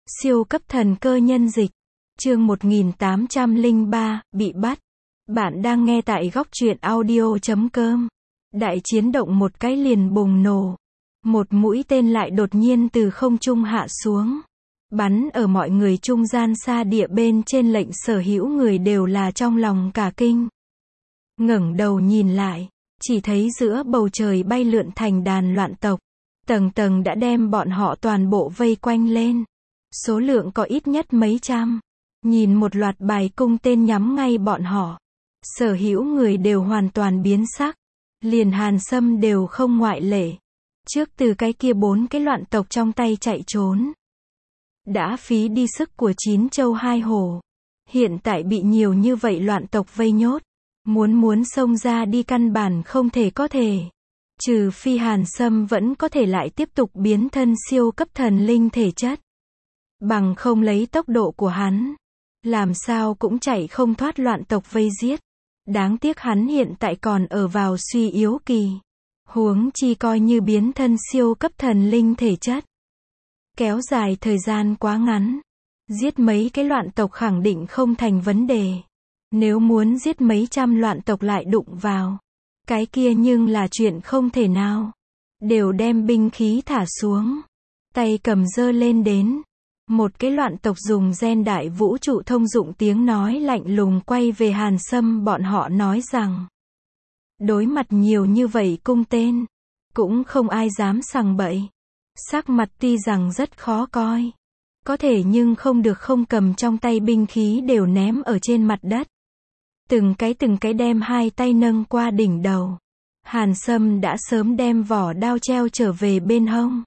Siêu cấp thần cơ nhân dịch. Chương 1803, bị bắt. Bạn đang nghe tại góc truyện audio.com. Đại chiến động một cái liền bùng nổ. Một mũi tên lại đột nhiên từ không trung hạ xuống. Bắn ở mọi người trung gian xa địa bên trên, lệnh sở hữu người đều là trong lòng cả kinh. Ngẩng đầu nhìn lại, chỉ thấy giữa bầu trời bay lượn thành đàn loạn tộc. Tầng tầng đã đem bọn họ toàn bộ vây quanh lên. Số lượng có ít nhất mấy trăm. Nhìn một loạt bài cung tên nhắm ngay bọn họ. Sở hữu người đều hoàn toàn biến sắc. Liền Hàn Sâm đều không ngoại lệ. Trước từ cái kia 4 cái loạn tộc trong tay chạy trốn. Đã phí đi sức của 9 châu 2 hồ. Hiện tại bị nhiều như vậy loạn tộc vây nhốt. Muốn xông ra đi căn bản không thể có thể. Trừ phi Hàn Sâm vẫn có thể lại tiếp tục biến thân siêu cấp thần linh thể chất. Bằng không lấy tốc độ của hắn, làm sao cũng chạy không thoát loạn tộc vây giết. Đáng tiếc hắn hiện tại còn ở vào suy yếu kỳ. Huống chi coi như biến thân siêu cấp thần linh thể chất. Kéo dài thời gian quá ngắn. Giết mấy cái loạn tộc khẳng định không thành vấn đề. Nếu muốn giết mấy trăm loạn tộc lại đụng vào, cái kia nhưng là chuyện không thể nào. Đều đem binh khí thả xuống. Tay cầm giơ lên đến. Một cái loạn tộc dùng gen đại vũ trụ thông dụng tiếng nói lạnh lùng quay về Hàn Sâm, bọn họ nói rằng đối mặt nhiều như vậy cung tên, cũng không ai dám sằng bậy. Sắc mặt tuy rằng rất khó coi, có thể nhưng không được không cầm trong tay binh khí đều ném ở trên mặt đất. Từng cái đem hai tay nâng qua đỉnh đầu. Hàn Sâm đã sớm đem vỏ đao treo trở về bên hông.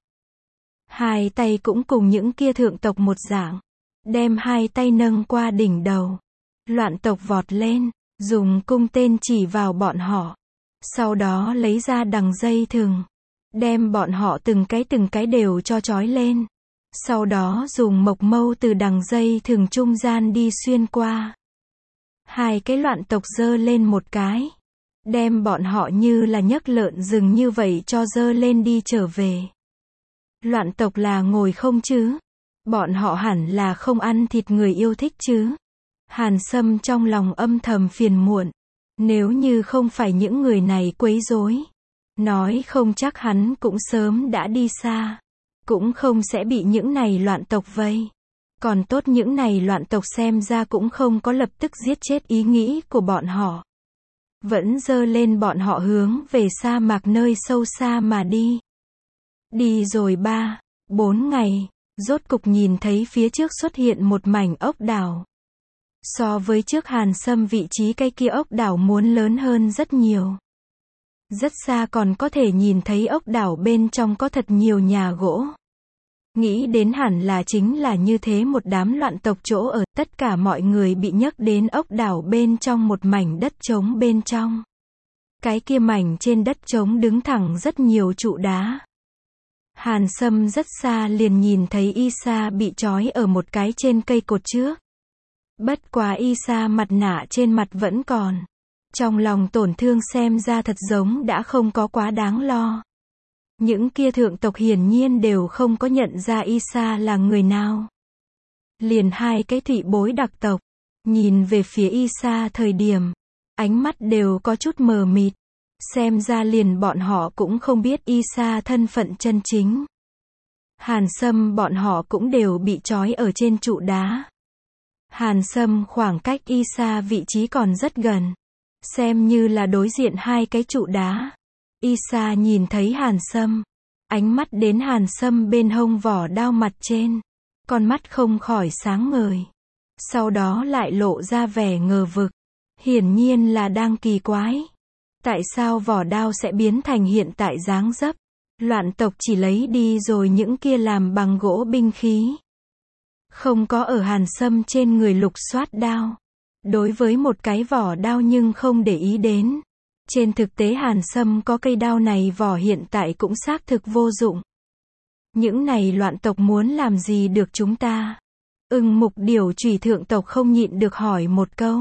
Hai tay cũng cùng những kia thượng tộc một dạng. Đem hai tay nâng qua đỉnh đầu. Loạn tộc vọt lên, dùng cung tên chỉ vào bọn họ. Sau đó lấy ra đằng dây thừng. Đem bọn họ từng cái đều cho trói lên. Sau đó dùng mộc mâu từ đằng dây thừng trung gian đi xuyên qua. Hai cái loạn tộc giơ lên một cái. Đem bọn họ như là nhấc lợn rừng như vậy cho giơ lên đi trở về. Loạn tộc là ngồi không chứ? Bọn họ hẳn là không ăn thịt người yêu thích chứ? Hàn Sâm trong lòng âm thầm phiền muộn. Nếu như không phải những người này quấy rối, nói không chắc hắn cũng sớm đã đi xa. Cũng không sẽ bị những này loạn tộc vây. Còn tốt những này loạn tộc xem ra cũng không có lập tức giết chết ý nghĩ của bọn họ. Vẫn giơ lên bọn họ hướng về sa mạc nơi sâu xa mà đi. Đi rồi 3-4 ngày, rốt cục nhìn thấy phía trước xuất hiện một mảnh ốc đảo. So với trước Hàn Sâm vị trí cái kia ốc đảo muốn lớn hơn rất nhiều. Rất xa còn có thể nhìn thấy ốc đảo bên trong có thật nhiều nhà gỗ. Nghĩ đến hẳn là chính là như thế một đám loạn tộc chỗ ở, tất cả mọi người bị nhấc đến ốc đảo bên trong một mảnh đất trống bên trong. Cái kia mảnh trên đất trống đứng thẳng rất nhiều trụ đá. Hàn Sâm rất xa liền nhìn thấy Isa bị trói ở một cái trên cây cột trước. Bất quá Isa mặt nạ trên mặt vẫn còn. Trong lòng tổn thương xem ra thật giống đã không có quá đáng lo. Những kia thượng tộc hiển nhiên đều không có nhận ra Isa là người nào. Liền hai cái thụy bối đặc tộc, nhìn về phía Isa thời điểm, ánh mắt đều có chút mờ mịt. Xem ra liền bọn họ cũng không biết Isa thân phận chân chính. Hàn Sâm bọn họ cũng đều bị trói ở trên trụ đá. Hàn Sâm khoảng cách Isa vị trí còn rất gần. Xem như là đối diện hai cái trụ đá. Isa nhìn thấy Hàn Sâm. Ánh mắt đến Hàn Sâm bên hông vỏ đao mặt trên. Con mắt không khỏi sáng ngời. Sau đó lại lộ ra vẻ ngờ vực. Hiển nhiên là đang kỳ quái. Tại sao vỏ đao sẽ biến thành hiện tại dáng dấp? Loạn tộc chỉ lấy đi rồi những kia làm bằng gỗ binh khí. Không có ở Hàn Sâm trên người lục soát đao. Đối với một cái vỏ đao nhưng không để ý đến. Trên thực tế Hàn Sâm có cây đao này vỏ hiện tại cũng xác thực vô dụng. Những này loạn tộc muốn làm gì được chúng ta? Ưng Mục Điểu Chủy thượng tộc không nhịn được hỏi một câu.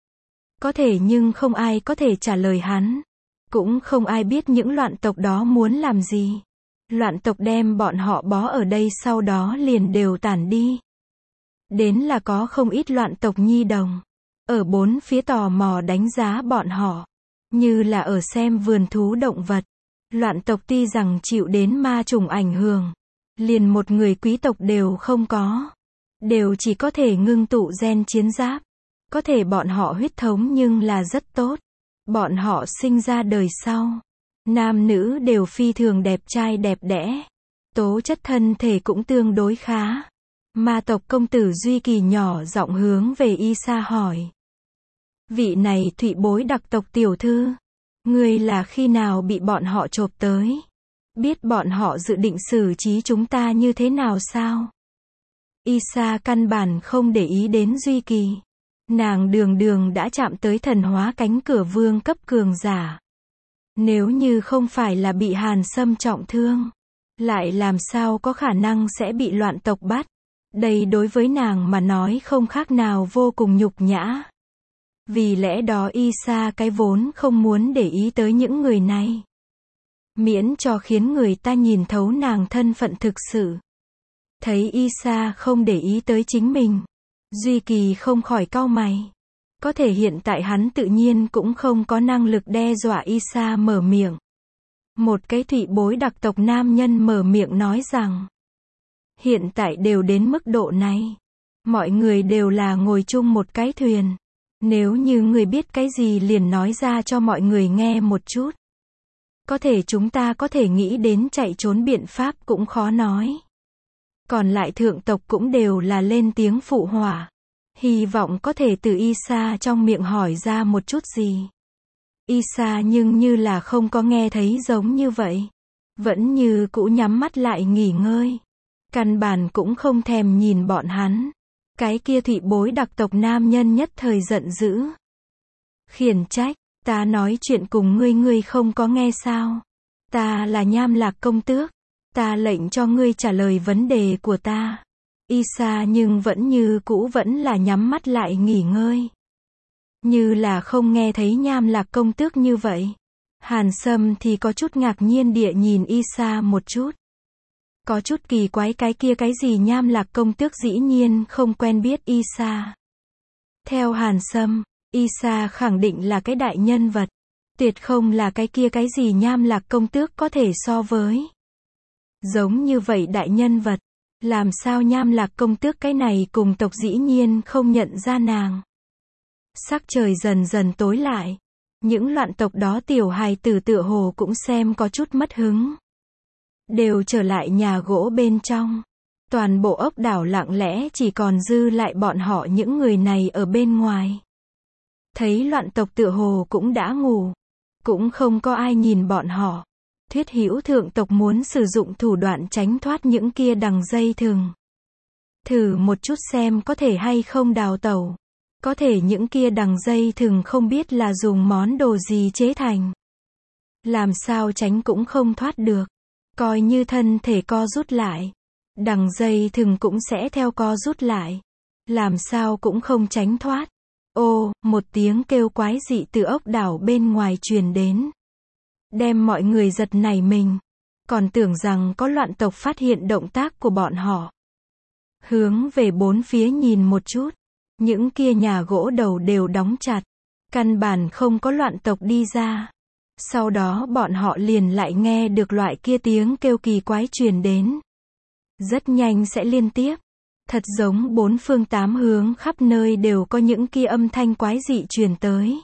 Có thể nhưng không ai có thể trả lời hắn. Cũng không ai biết những loạn tộc đó muốn làm gì. Loạn tộc đem bọn họ bó ở đây sau đó liền đều tản đi. Đến là có không ít loạn tộc nhi đồng. Ở bốn phía tò mò đánh giá bọn họ. Như là ở xem vườn thú động vật. Loạn tộc tuy rằng chịu đến ma trùng ảnh hưởng. Liền một người quý tộc đều không có. Đều chỉ có thể ngưng tụ gen chiến giáp. Có thể bọn họ huyết thống nhưng là rất tốt. Bọn họ sinh ra đời sau. Nam nữ đều phi thường đẹp trai đẹp đẽ. Tố chất thân thể cũng tương đối khá. Ma tộc công tử Duy Kỳ nhỏ giọng hướng về Isa hỏi. Vị này thụy bối đặc tộc tiểu thư. Ngươi là khi nào bị bọn họ chộp tới? Biết bọn họ dự định xử trí chúng ta như thế nào sao? Isa căn bản không để ý đến Duy Kỳ. Nàng đường đường đã chạm tới thần hóa cánh cửa vương cấp cường giả. Nếu như không phải là bị Hàn Sâm trọng thương, lại làm sao có khả năng sẽ bị loạn tộc bắt. Đây đối với nàng mà nói không khác nào vô cùng nhục nhã. Vì lẽ đó Isa cái vốn không muốn để ý tới những người này. Miễn cho khiến người ta nhìn thấu nàng thân phận thực sự. Thấy Isa không để ý tới chính mình. Duy Kỳ không khỏi cau mày. Có thể hiện tại hắn tự nhiên cũng không có năng lực đe dọa Isa mở miệng. Một cái thụy bối đặc tộc nam nhân mở miệng nói rằng. Hiện tại đều đến mức độ này. Mọi người đều là ngồi chung một cái thuyền. Nếu như người biết cái gì liền nói ra cho mọi người nghe một chút. Có thể chúng ta có thể nghĩ đến chạy trốn biện pháp cũng khó nói. Còn lại thượng tộc cũng đều là lên tiếng phụ họa. Hy vọng có thể từ Isa trong miệng hỏi ra một chút gì. Isa nhưng như là không có nghe thấy giống như vậy. Vẫn như cũ nhắm mắt lại nghỉ ngơi. Căn bản cũng không thèm nhìn bọn hắn. Cái kia thụy bối đặc tộc nam nhân nhất thời giận dữ. Khiển trách, ta nói chuyện cùng ngươi không có nghe sao? Ta là Nham Lạc công tước. Ta lệnh cho ngươi trả lời vấn đề của ta. Isa nhưng vẫn như cũ vẫn là nhắm mắt lại nghỉ ngơi. Như là không nghe thấy Nham Lạc công tước như vậy. Hàn Sâm thì có chút ngạc nhiên địa nhìn Isa một chút. Có chút kỳ quái cái kia cái gì Nham Lạc công tước dĩ nhiên không quen biết Isa. Theo Hàn Sâm, Isa khẳng định là cái đại nhân vật. Tuyệt không là cái kia cái gì Nham Lạc công tước có thể so với. Giống như vậy đại nhân vật. Làm sao Nham Lạc công tước cái này cùng tộc dĩ nhiên không nhận ra nàng. Sắc trời dần dần tối lại. Những loạn tộc đó tiểu hài tử tựa hồ cũng xem có chút mất hứng. Đều trở lại nhà gỗ bên trong. Toàn bộ ốc đảo lặng lẽ chỉ còn dư lại bọn họ những người này ở bên ngoài. Thấy loạn tộc tựa hồ cũng đã ngủ. Cũng không có ai nhìn bọn họ. Thuyết hữu thượng tộc muốn sử dụng thủ đoạn tránh thoát những kia đằng dây thừng. Thử một chút xem có thể hay không đào tẩu. Có thể những kia đằng dây thừng không biết là dùng món đồ gì chế thành. Làm sao tránh cũng không thoát được. Coi như thân thể co rút lại. Đằng dây thừng cũng sẽ theo co rút lại. Làm sao cũng không tránh thoát. Ô, một tiếng kêu quái dị từ ốc đảo bên ngoài truyền đến. Đem mọi người giật nảy mình. Còn tưởng rằng có loạn tộc phát hiện động tác của bọn họ. Hướng về bốn phía nhìn một chút. Những kia nhà gỗ đầu đều đóng chặt. Căn bản không có loạn tộc đi ra. Sau đó bọn họ liền lại nghe được loại kia tiếng kêu kỳ quái truyền đến. Rất nhanh sẽ liên tiếp. Thật giống bốn phương tám hướng khắp nơi đều có những kia âm thanh quái dị truyền tới.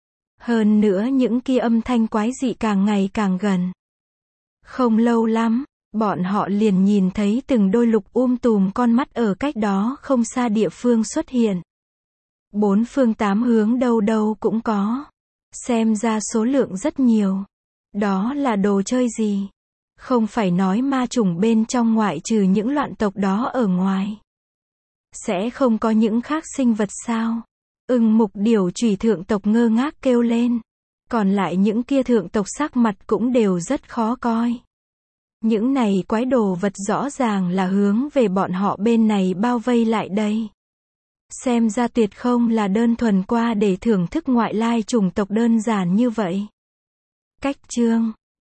Hơn nữa những kia âm thanh quái dị càng ngày càng gần. Không lâu lắm, bọn họ liền nhìn thấy từng đôi lục tùm con mắt ở cách đó không xa địa phương xuất hiện. Bốn phương tám hướng đâu đâu cũng có. Xem ra số lượng rất nhiều. Đó là đồ chơi gì? Không phải nói ma chủng bên trong ngoại trừ những loạn tộc đó ở ngoài. Sẽ không có những khác sinh vật sao? Mục điểu chủy thượng tộc ngơ ngác kêu lên. Còn lại những kia thượng tộc sắc mặt cũng đều rất khó coi. Những này quái đồ vật rõ ràng là hướng về bọn họ bên này bao vây lại đây. Xem ra tuyệt không là đơn thuần qua để thưởng thức ngoại lai chủng tộc đơn giản như vậy. Cách chương